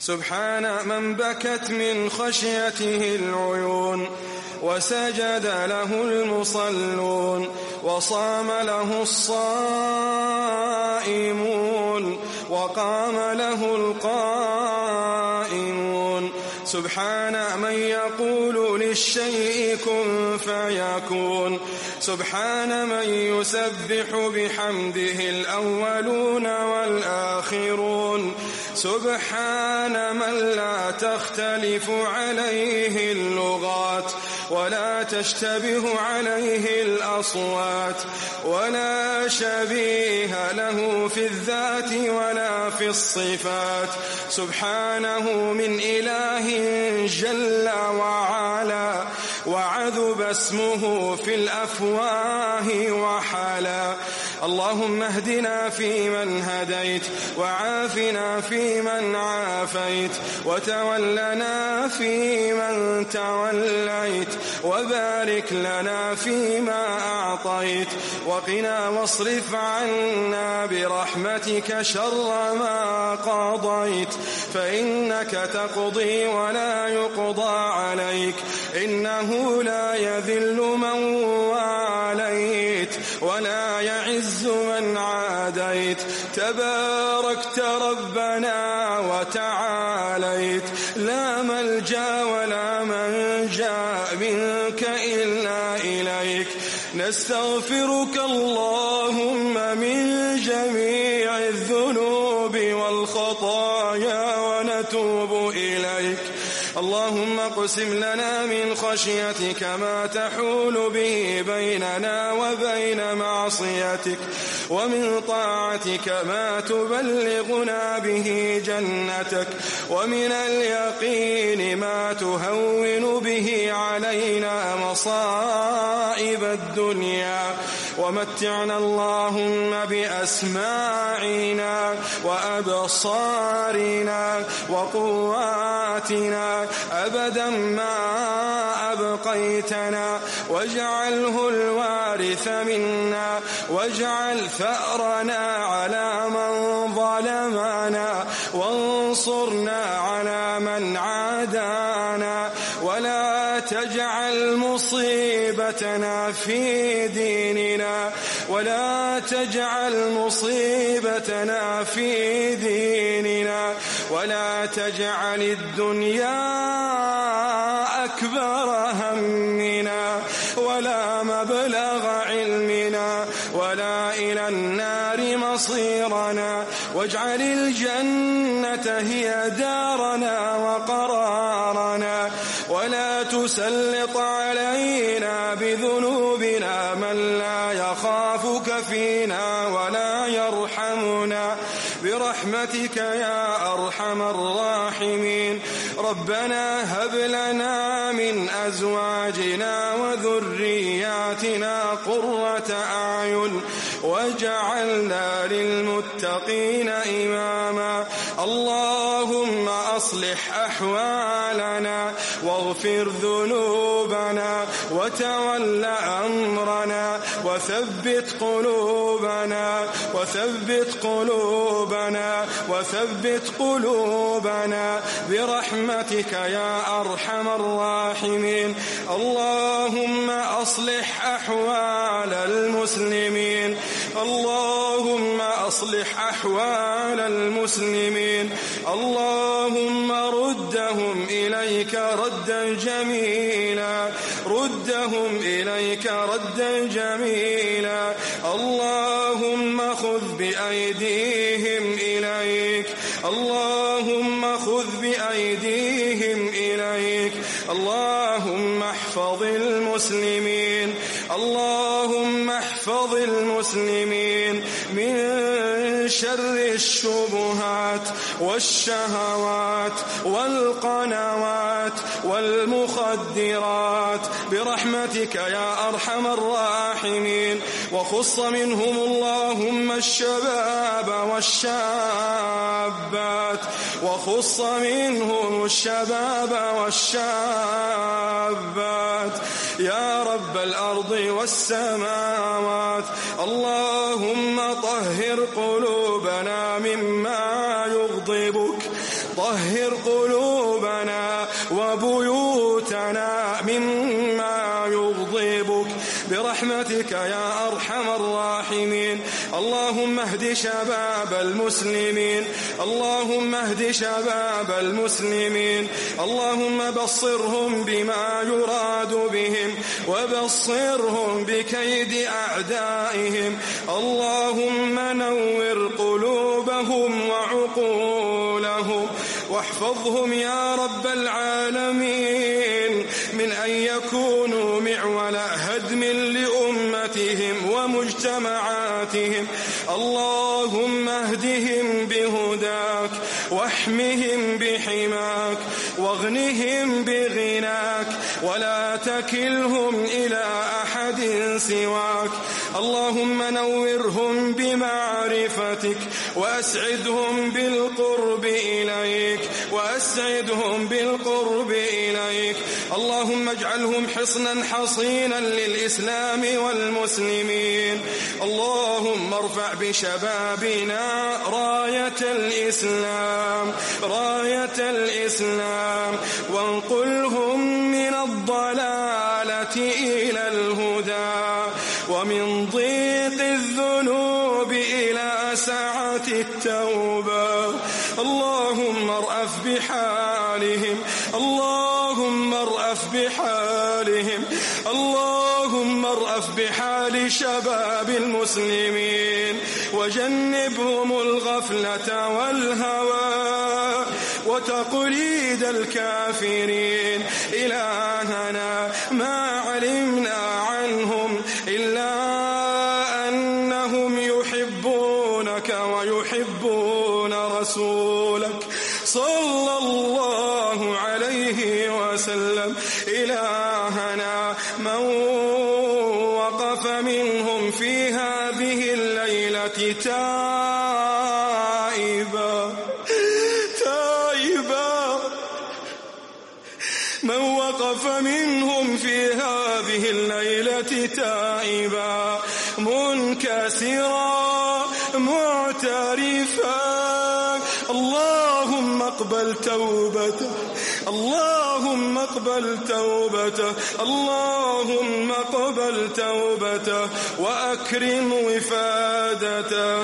سبحان من بكت من خشيته العيون، وسجد له المصلون، وصام له الصائمون، وقام له القائمون. سبحان من يقول للشيء كن فيكون، سبحان من يسبح بحمده الأولون والآخرون، سبحان من لا تختلف عليه اللغات ولا تشتبه عليه الأصوات، ولا شبيه له في الذات ولا في الصفات. سبحانه من إله جل وعلا، وعذب اسمه في الأفواه وحلا. اللهم اهدنا فيمن هديت، وعافنا فيمن عافيت، وتولنا فيمن توليت، وبارك لنا فيما أعطيت، وقنا واصرف عنا برحمتك شر ما قضيت، فإنك تقضي ولا يقضى عليك، إنه لا يذل من واليت ولا يعز من عاديت، تباركت ربنا وتعاليت، لا ملجأ ولا منجا منك إلا إليك. نستغفرك اللهم من جميع الذنوب والخطايا ونتوب إليك. اللهم اقسم لنا من خشيتك ما تحول به بيننا وبين معصيتك، ومن طاعتك ما تبلغنا به جنتك، ومن اليقين ما تهون به علينا مصائب الدنيا. ومتعنا اللهم بأسماعنا وأبصارنا وقواتنا أبدا ما أبقيتنا، واجعله الوارث منا، واجعل ثأرنا على من ظلمنا، وانصرنا على من عادانا، ولا تجعل مصيبتنا في ديننا، ولا تجعل مصيبتنا في ديننا، ولا تجعل الدنيا أكبر همنا ولا مبلغ علمنا ولا إلى النار مصيرنا، واجعل الجنة هي دارنا وقرارنا، ولا تسلط علينا بذنوبنا من لا يخافك فينا ولا يرحمنا، برحمتك يا أرحم الراحمين. ربنا هب لنا من أزواجنا وذرياتنا قرة أعين واجعلنا للمتقين إماما. اللهم أصلح أحوالنا واغفر ذنوبنا وتول أمرنا، وثبت قلوبنا وثبت قلوبنا برحمتك يا أرحم الراحمين. اللهم أصلح أحوال المسلمين، اللهم أصلح أحوال المسلمين، اللهم ردهم إليك ردا جميلا، ردهم إليك ردا جميلا. اللهم خذ بأيديهم إليك، اللهم خذ بأيديهم إليك. اللهم احفظ المسلمين، اللهم احفظ المسلمين من شر الشبهات والشهوات والقنوات والمخدرات برحمتك يا أرحم الراحمين. وخص منهم اللهم الشباب والشابات، وخص منهم الشباب والشابات يا رب الأرض والسماوات. اللهم طهر قلوبنا مما يغضبك، طهر قلوبنا وبيوتنا مما يغضبك برحمتك يا أرحم الراحمين. اللهم اهد شباب المسلمين، اللهم اهد شباب المسلمين، اللهم بصرهم بما يراد بهم وبصرهم بكيد أعدائهم. اللهم نور قلوبهم وعقولهم واحفظهم يا رب العالمين من أن يكونوا معول هدم لأمتهم ومجتمعاتهم. اللهم اهدهم بهداك واحمهم بحماك واغنهم بغناك ولا تكلهم إلى أحد سواك. اللهم نورهم بمعرفتك وأسعدهم بالقرب إليك وأسعدهم بالقرب إليك. اللهم اجعلهم حصنا حصينا للإسلام والمسلمين. اللهم ارفع بشبابنا راية الإسلام راية الإسلام وانقلهم من الضلالة إلى الهدى ومن ضيق الذنوب إلى سعة التوبة. اللهم ارأف بحالهم اللهم ارأف بحالهم اللهم ارأف بحال شباب المسلمين وجنبهم الغفلة والهوى وتقليد الكافرين. إلهنا ما علمنا عنهم إلا أنهم يحبونك ويحبون رسولك صلى الله عليه وسلم. إلهنا من وقف منهم في هذه الليلة تائبا من وقف منهم في هذه الليلة تائبا منكسرا معترفا اللهم اقبل توبته اللهم اقبل توبته اللهم اقبل توبته وأكرم وفادته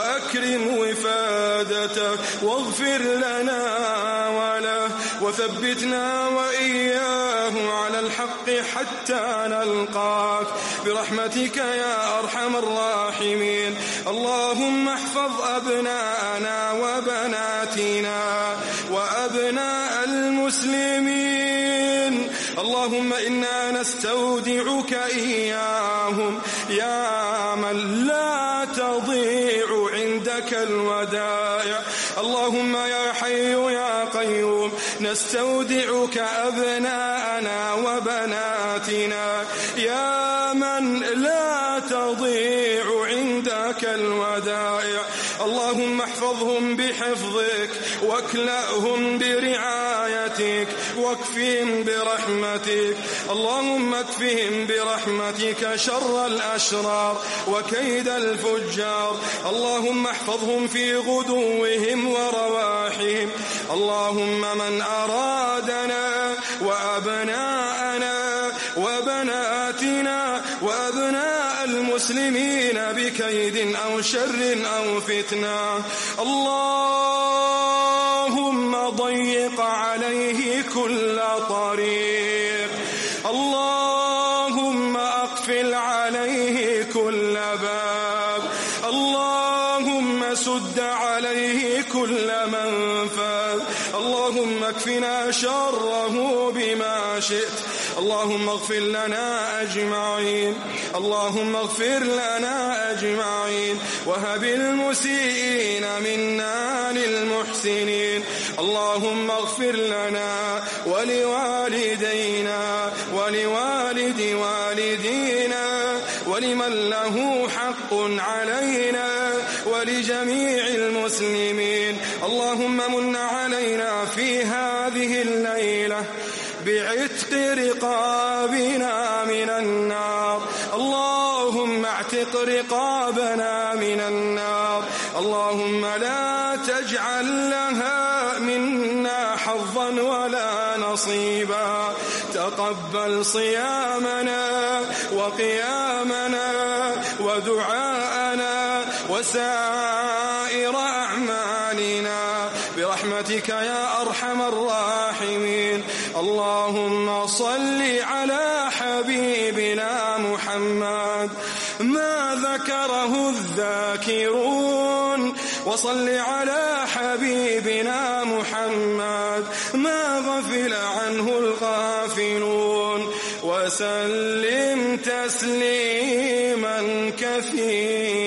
واغفر لنا وله وثبتنا وإياه على الحق حتى نلقاك برحمتك يا أرحم الراحمين. اللهم احفظ أبناءنا وبناتنا وأبناء المسلمين. اللهم إنا نستودعك إياهم يا من لا تضيع عندك الودائع. اللهم يا حي يا قيوم نستودعك أبناءنا وبناتنا يا من لا تضيع عندك الودائع. اللهم احفظهم بحفظك واكلأهم برعايتك واكفهم برحمتك. اللهم اكفهم برحمتك شر الأشرار وكيد الفجار. اللهم احفظهم في غدوهم ورواحهم. اللهم من أرادنا وأبناءنا وبناتنا وأبناء المسلمين بكيد أو شر أو فتنة اللهم ضيق عليه كل طريق. اللهم أقفل عليه كل باب. اللهم سد عليه كل منفذ. اللهم اكفنا شره بما شئت. اللهم اغفر لنا أجمعين. اللهم اغفر لنا أجمعين وهب المسيئين منا للمحسنين. اللهم اغفر لنا ولوالدينا ولوالد والدينا ولمن له حق علينا ولجميع المسلمين. اللهم من علينا في هذه الليلة بعتق رقابنا من النار. اللهم اعتق رقابنا من النار. اللهم لا تجعل لها من حظا ولا نصيبا. تقبل صيامنا وقيامنا ودعاءنا وسائر أعمالنا برحمتك يا أرحم الراحمين. اللهم صل على حبيبنا محمد ما ذكره الذاكرون، وصل على حبيبنا محمد ما غفل عنه الغافلون، وسلم تسليما كثيرا.